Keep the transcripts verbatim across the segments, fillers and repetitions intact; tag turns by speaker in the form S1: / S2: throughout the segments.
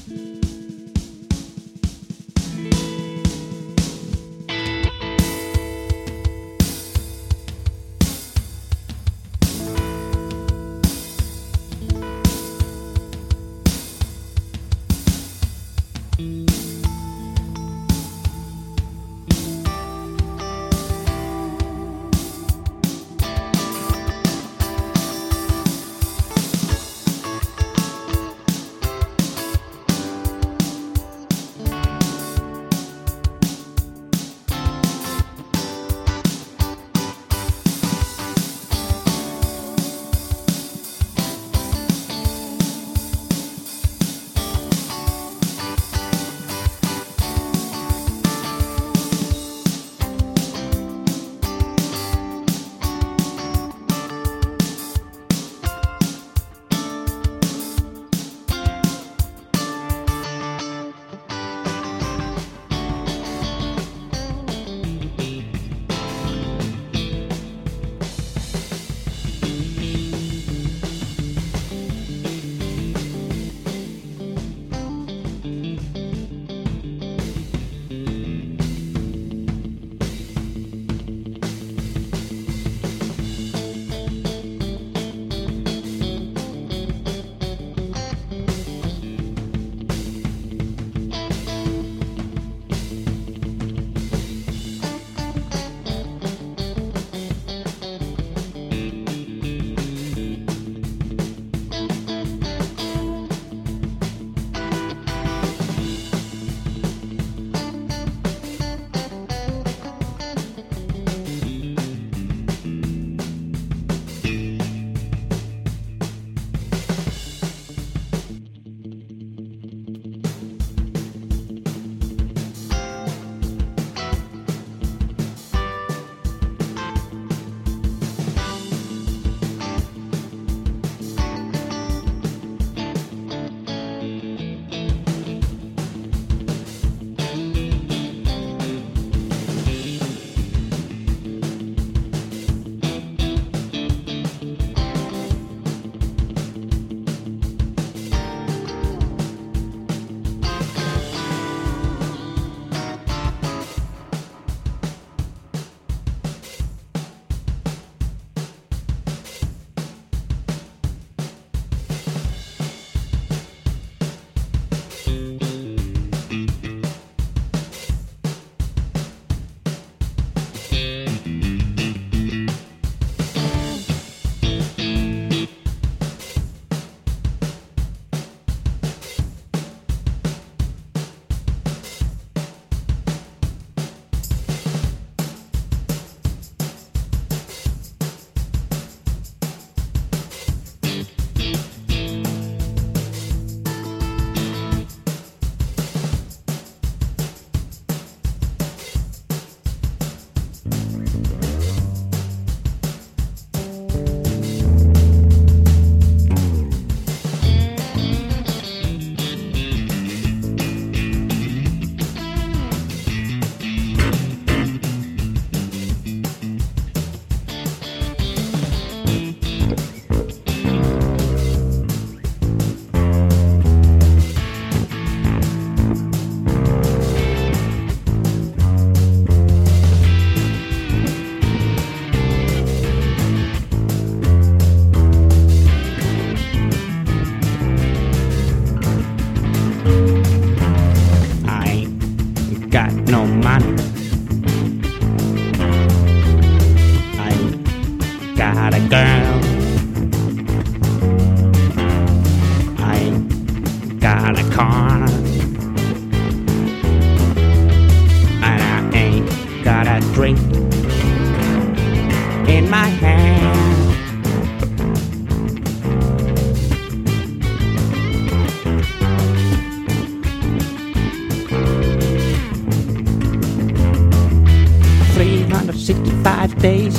S1: sixty-five days,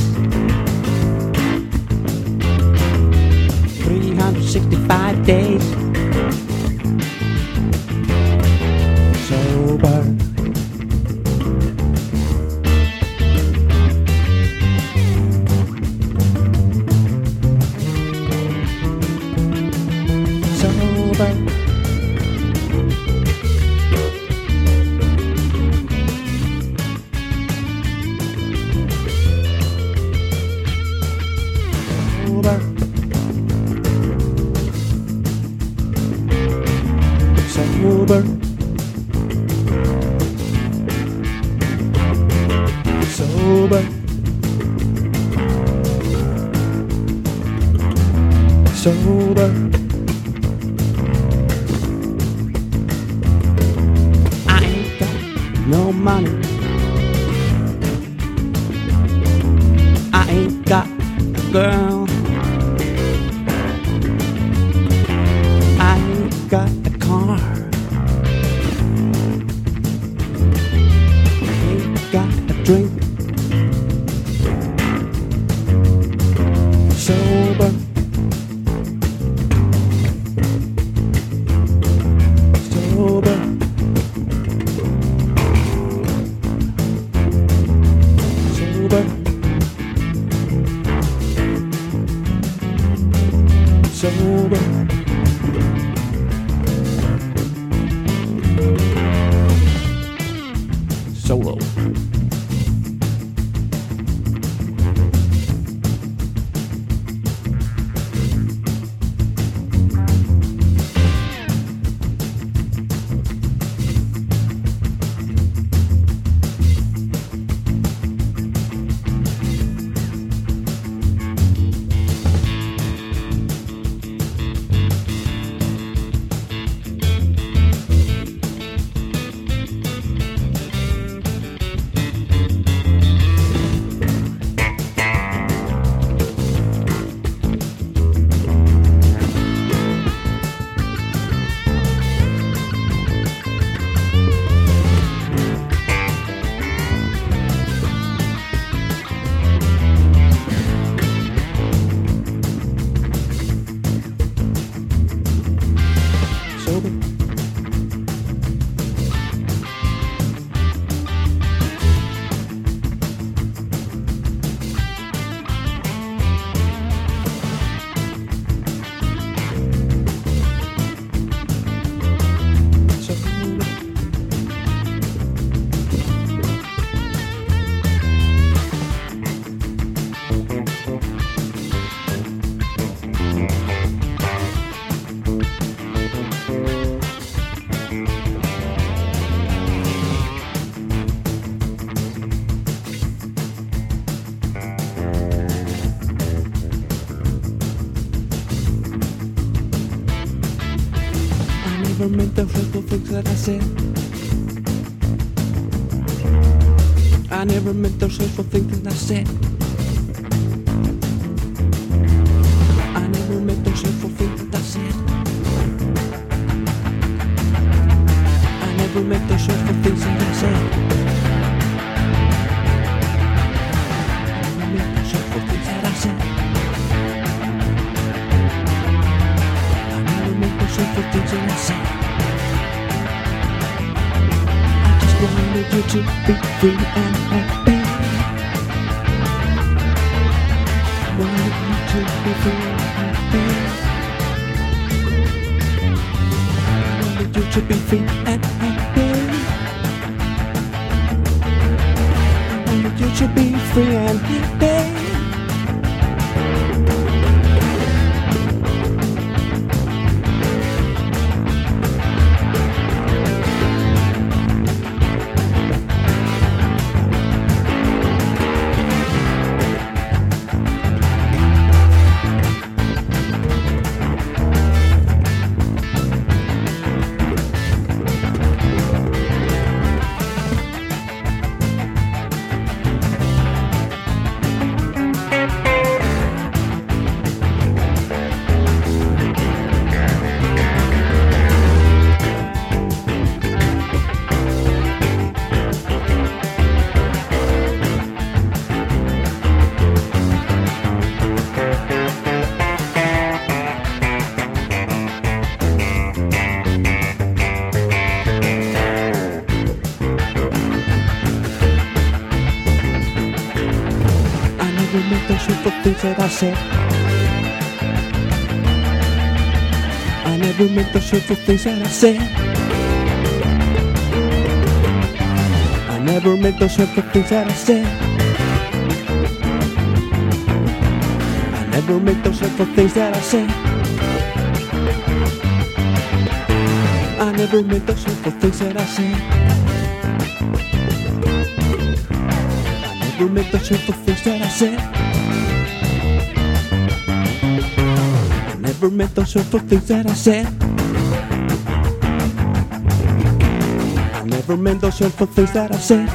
S1: three hundred sixty-five days sober. Sober. sober, sober, sober. I ain't got no money, I ain't got a girl, I ain't got a car, I ain't got a drink. Sober, sober, sober, sober. Solo. Sober. I never meant the hurtful things that I said. I never meant those hurtful things that I said. I never meant those hurtful things that I said. I never meant those hurtful things that I said. I never meant those hurtful things that I said. I never meant those hurtful things that I said. Wanted you to be free and happy. Wanted you to be free and happy. Wanted you to be free and happy. Wanted you to be free and happy. never meant those hurtful things that I said. I never meant those hurtful things that I said. I never meant those hurtful things that I said. I never meant those hurtful things that I said. I never meant those hurtful things that I said. I never meant those hurtful things that I said. I never meant those hurtful things that I said. I never meant those hurtful things that I said.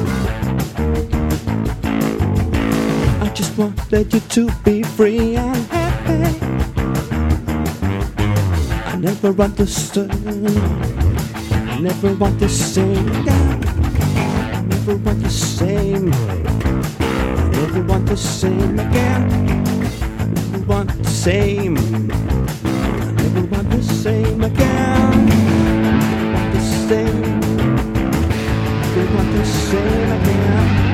S1: I just wanted you to be free and happy. I never understood. I never want the same again. I never want the same. I never want the same again. I never want the same. I never want the same again. I never want the same. I never want the same again.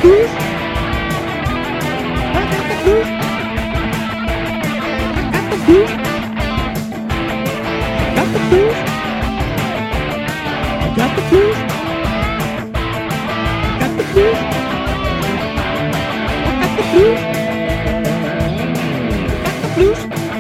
S1: blues. I got the blues. I got the blues. Got the blues. I got the blues. Got the blues. I got the blues. Got the blues.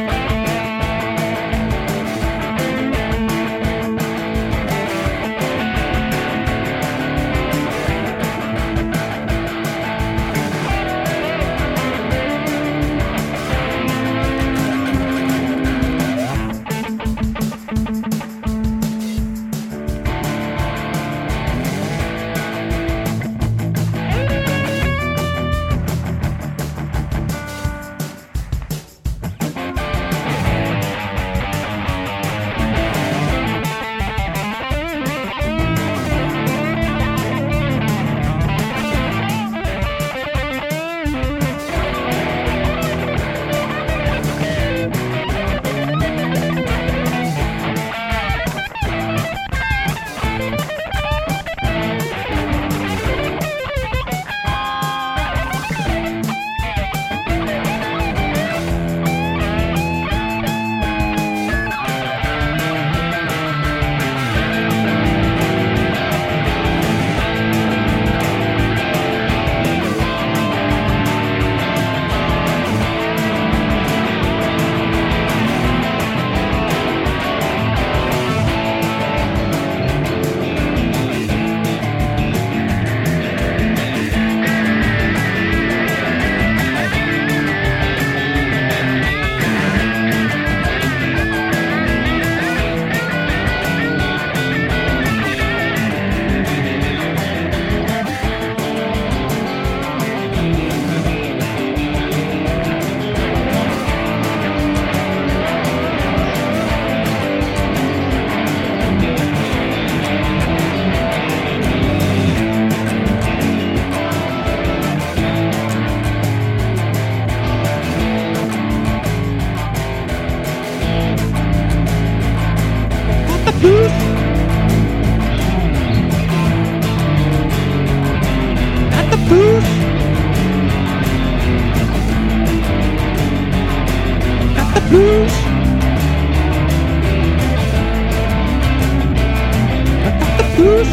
S1: Blues. Got the blues. Got the blues. I got the blues.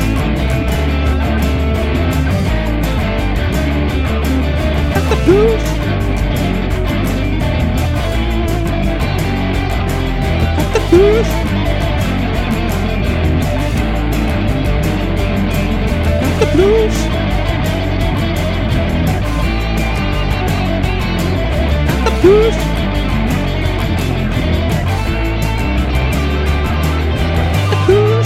S1: Got the blues. Got the blues. Blues. Got the blues. The blues.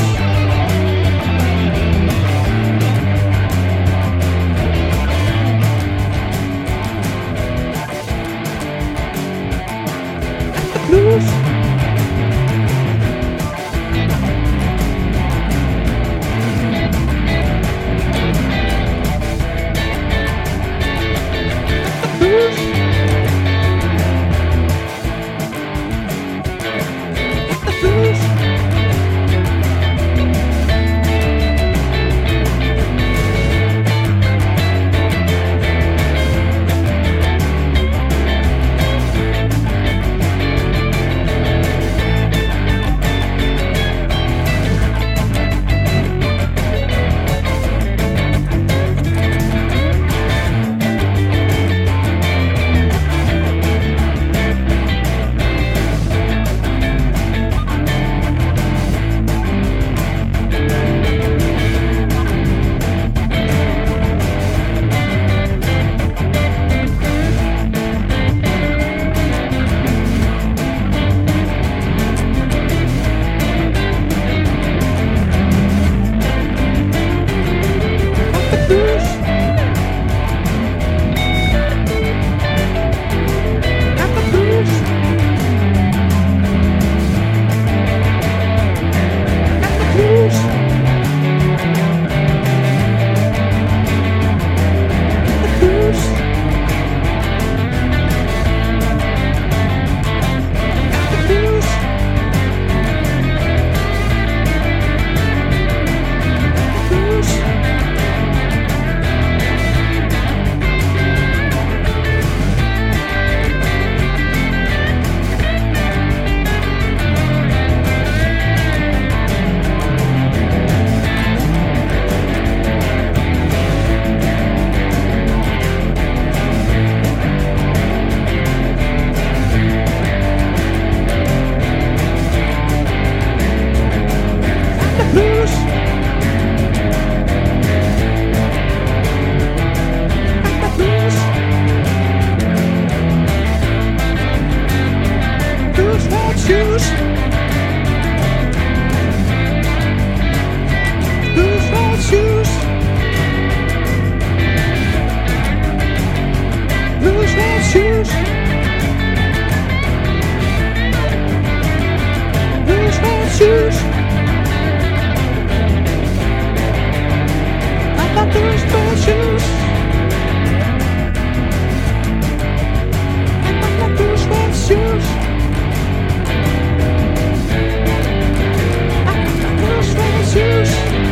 S1: Got the blues. shoes? Whose red shoes? Whose red shoes? Whose red shoes? I got those red shoes. I got those red shoes. I got those red shoes.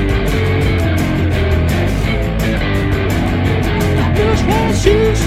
S1: Those red shoes.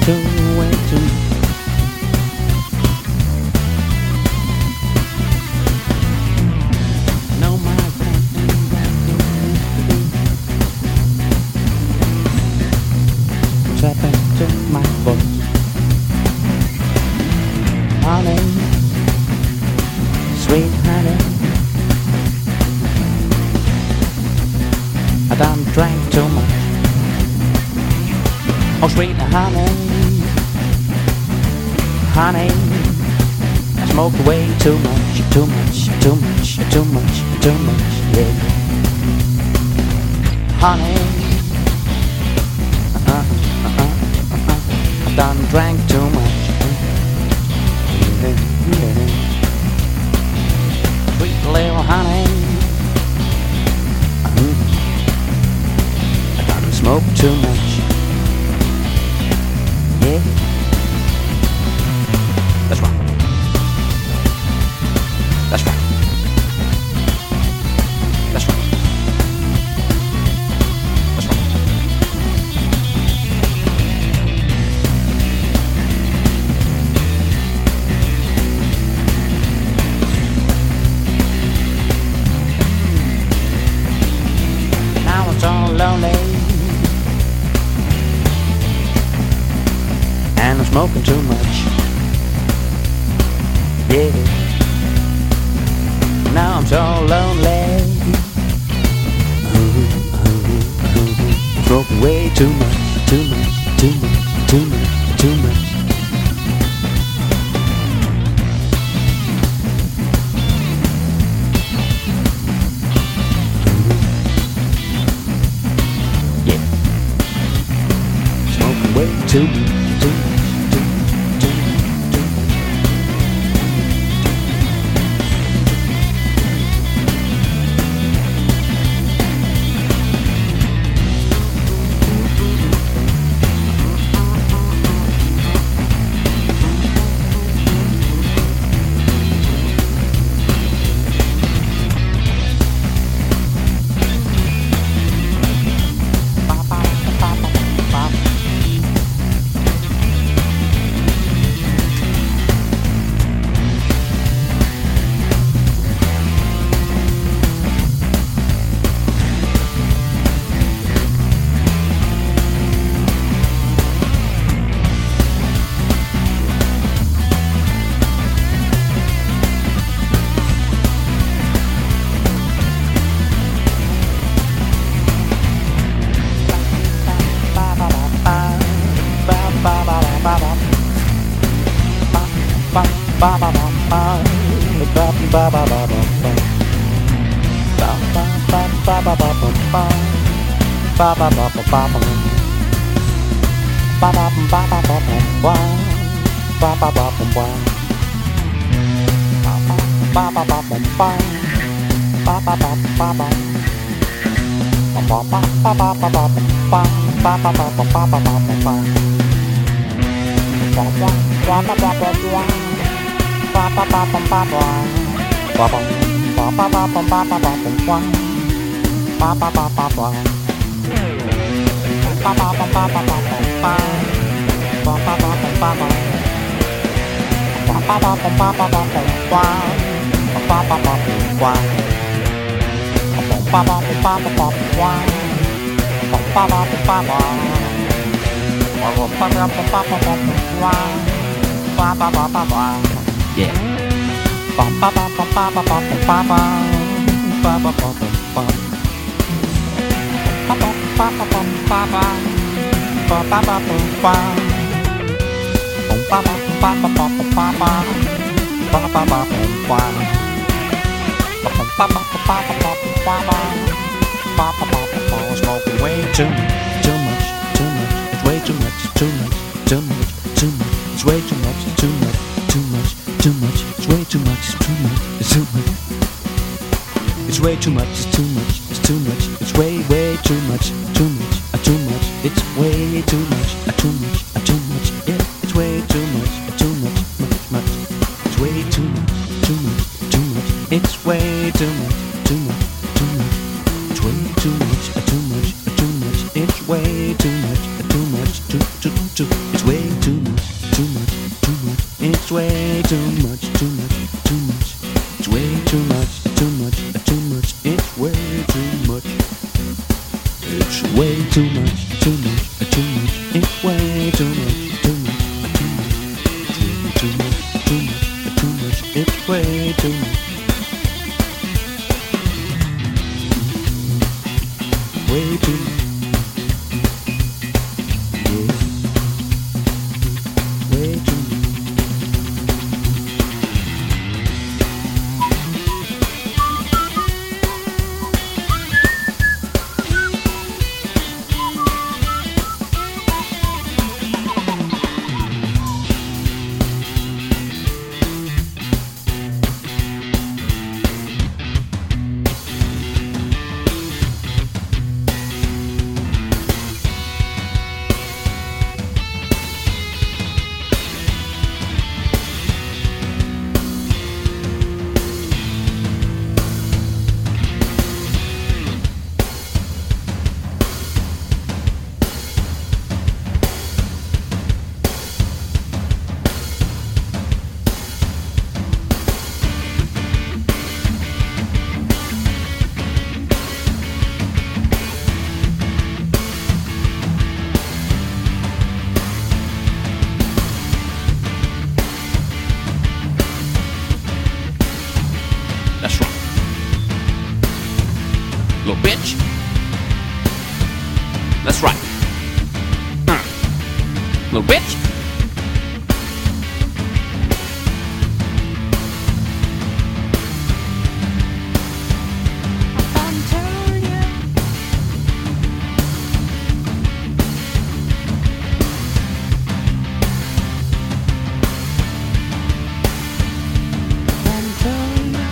S1: too, way too much. No, my friend, step into my voice, honey, sweet honey. I done drank too much. Oh, sweet honey, honey, I smoked way too much, too much, too much, too much, too much, yeah. Honey, uh-uh, uh-uh, uh-uh, I done drank too much. Yeah, yeah. Sweet little honey, uh-huh. I done smoked too much. Yeah, that's right. That's right. That's right. That's right. Now I'm so lonely, and I'm smoking too much. Yeah. Now I'm so lonely. Uh-huh, uh-huh, uh-huh. Smoking way too much, too much, too much, too much, too much. Uh-huh. Yeah. Smoking way too much. Yeah. Smoking way too much, too much, too much. It's way too much, too much, too much, too much. It's way too much, too much, too much, too much. It's way too much, too much, it's too much. It's way too much, it's too much, it's too much. It's way, way too much, too much, uh, too much. It's way too much, uh, too much, uh, too much. Yeah, it's way too much, uh, too much, much, much. It's way too much, too much, too much. It's way too much, too much, too much. It's way too much, uh, too much, uh, too much. It's way too much, uh, too much, too, too, too. It's way too way too much, too much, too much. It's way too much, too much, too much. It's way too much, too much, too much. It's way too much. Way too much. Yeah. Way too much.
S2: That's right. Little bitch. That's right. Uh. Little bitch. I'm telling you. I'm telling you.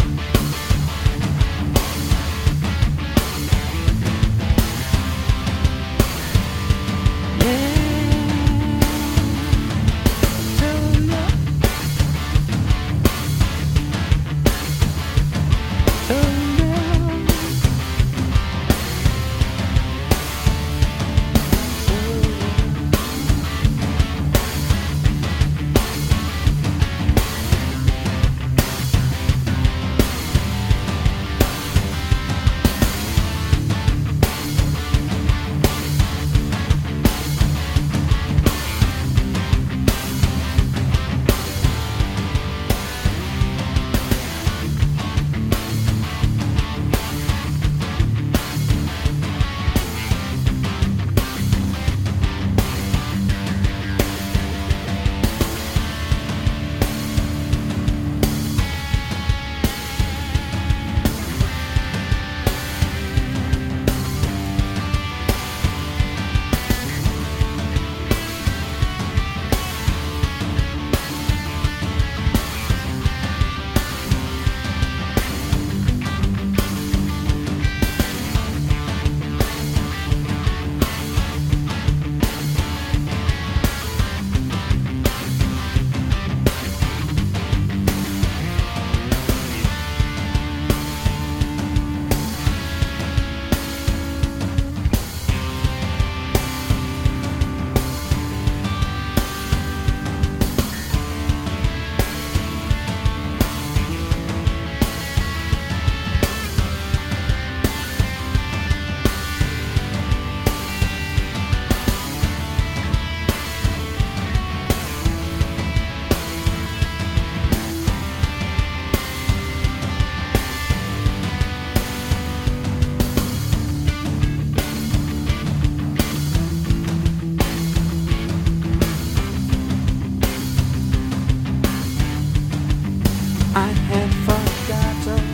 S2: I had forgotten.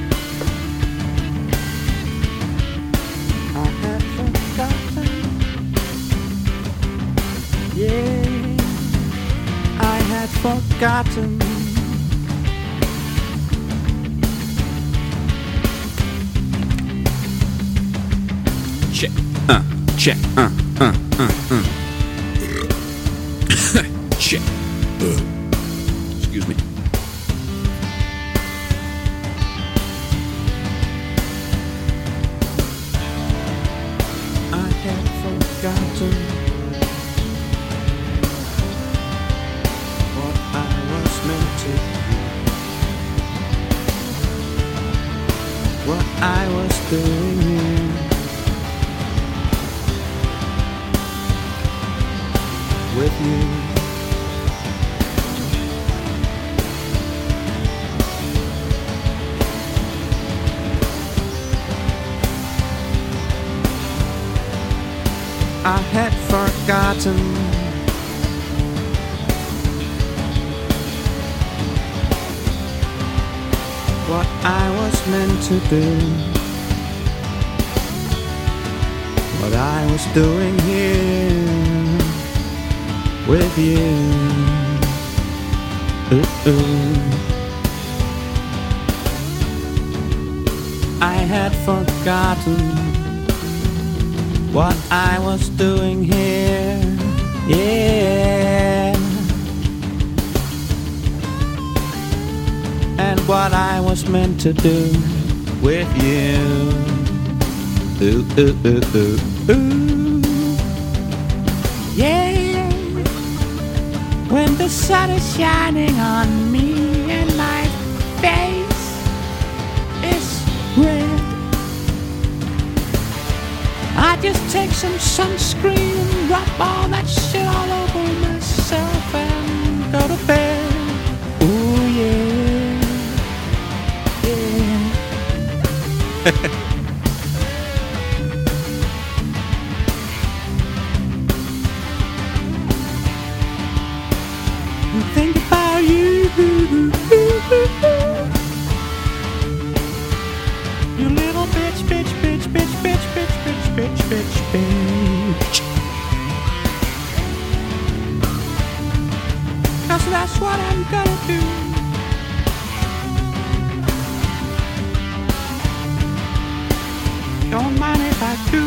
S2: I had forgotten. Yeah, I had forgotten. Check. Uh. Check. Uh. Uh. Uh. Uh. Check. Uh. Excuse me.
S1: I had forgotten what I was meant to do, what I was doing. with you. I had forgotten what I was meant to do, what I was doing here with you. Ooh, ooh. I had forgotten what I was doing here, yeah, and what I was meant to do with you. Ooh, ooh, ooh, ooh, ooh. Yeah, when the sun is shining on me and my face is red, I just take some sunscreen and rub all that shit all over myself and go to bed. Ooh yeah, yeah. And think about you, you little bitch, bitch, bitch, bitch, bitch, bitch, bitch, bitch, bitch, bitch. 'Cause that's what I'm gonna do. Don't mind if I do.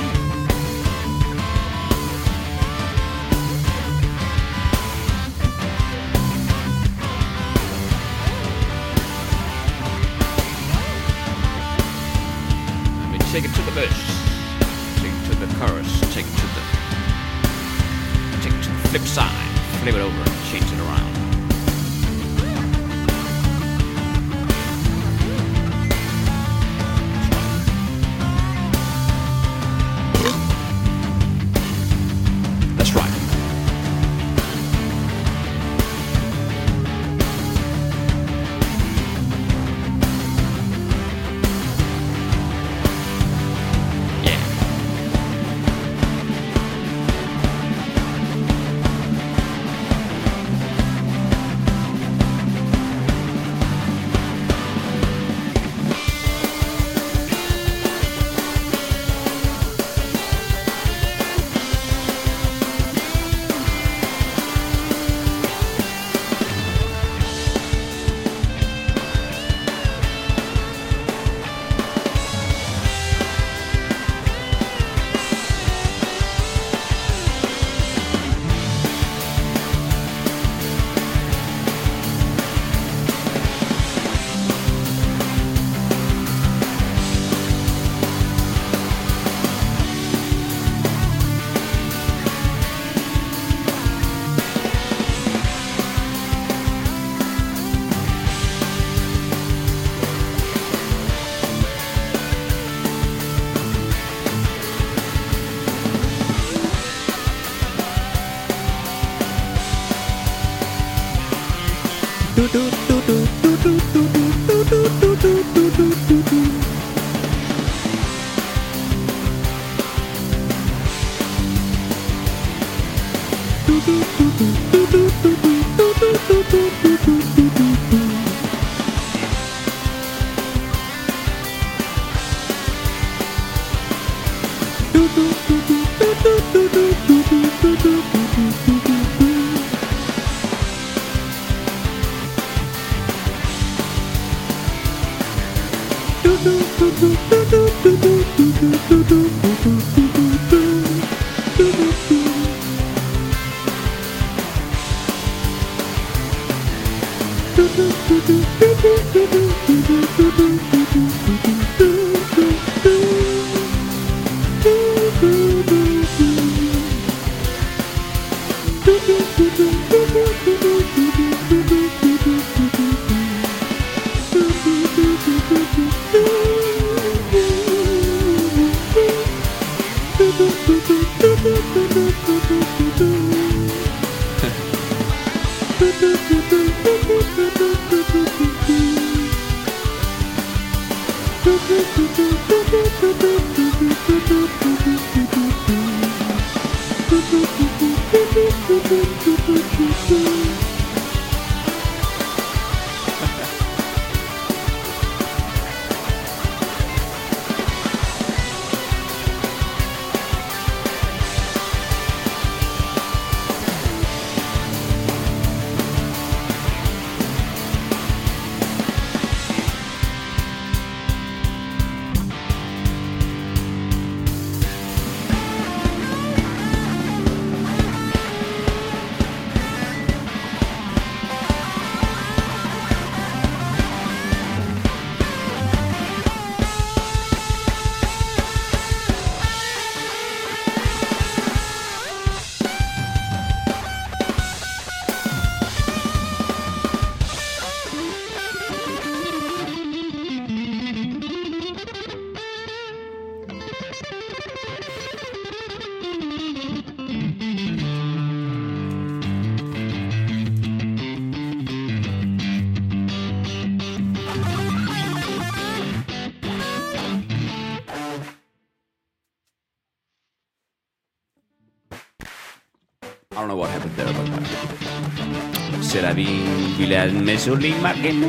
S2: Take it to the verse, take it to the chorus, take it to the, take it to the flip side, flip it over and change it around. That's right. Do do do do do do do do do do do do do do do. Do do do do do do do do do do do do do do do. Do do do do do do do do do do do do. Do do do do do do do do do do do. I don't know what happened there, but c'est la vie, Guylaine, mais sur les margines,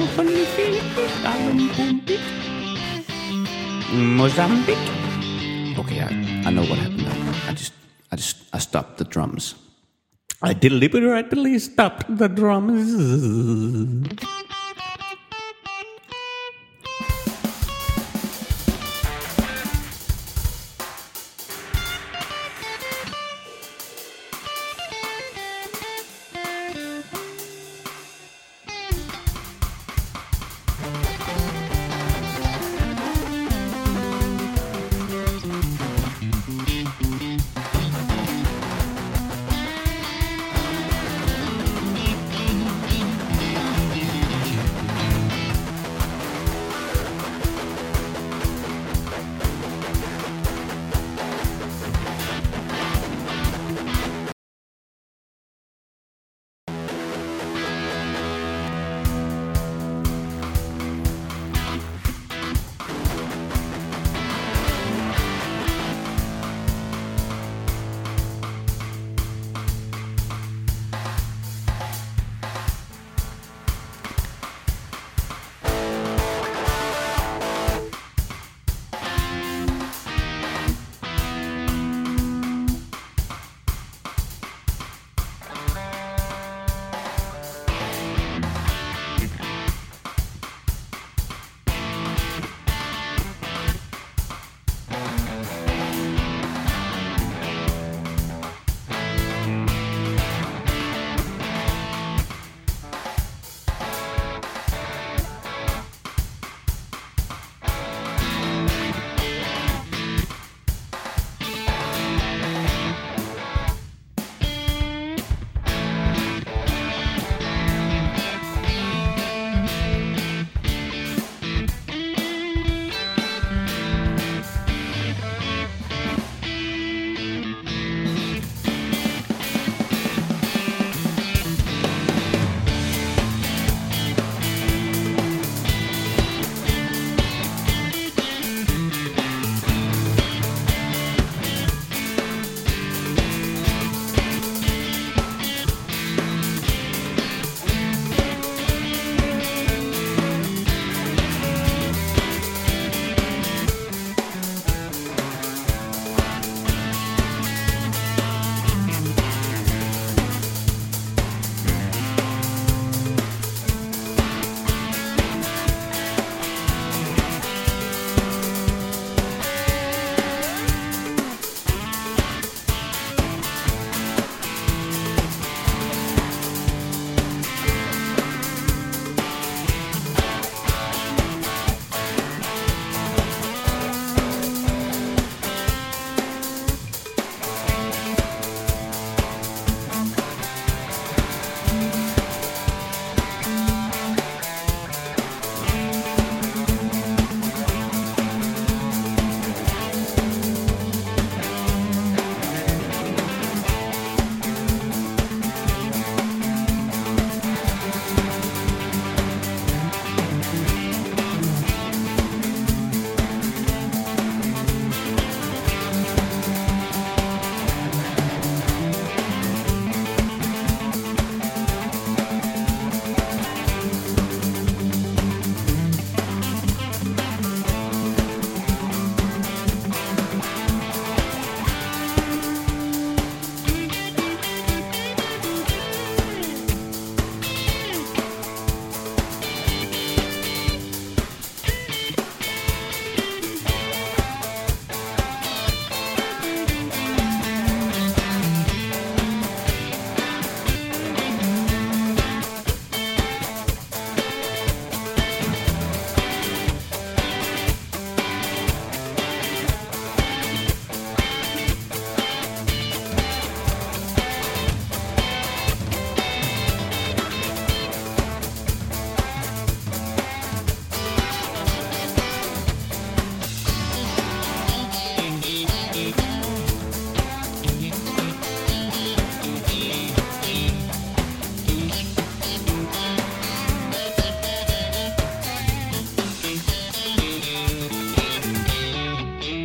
S2: Mozambique. Okay, I, I know what happened there. I just, I just, I stopped the drums. I deliberately stopped the drums.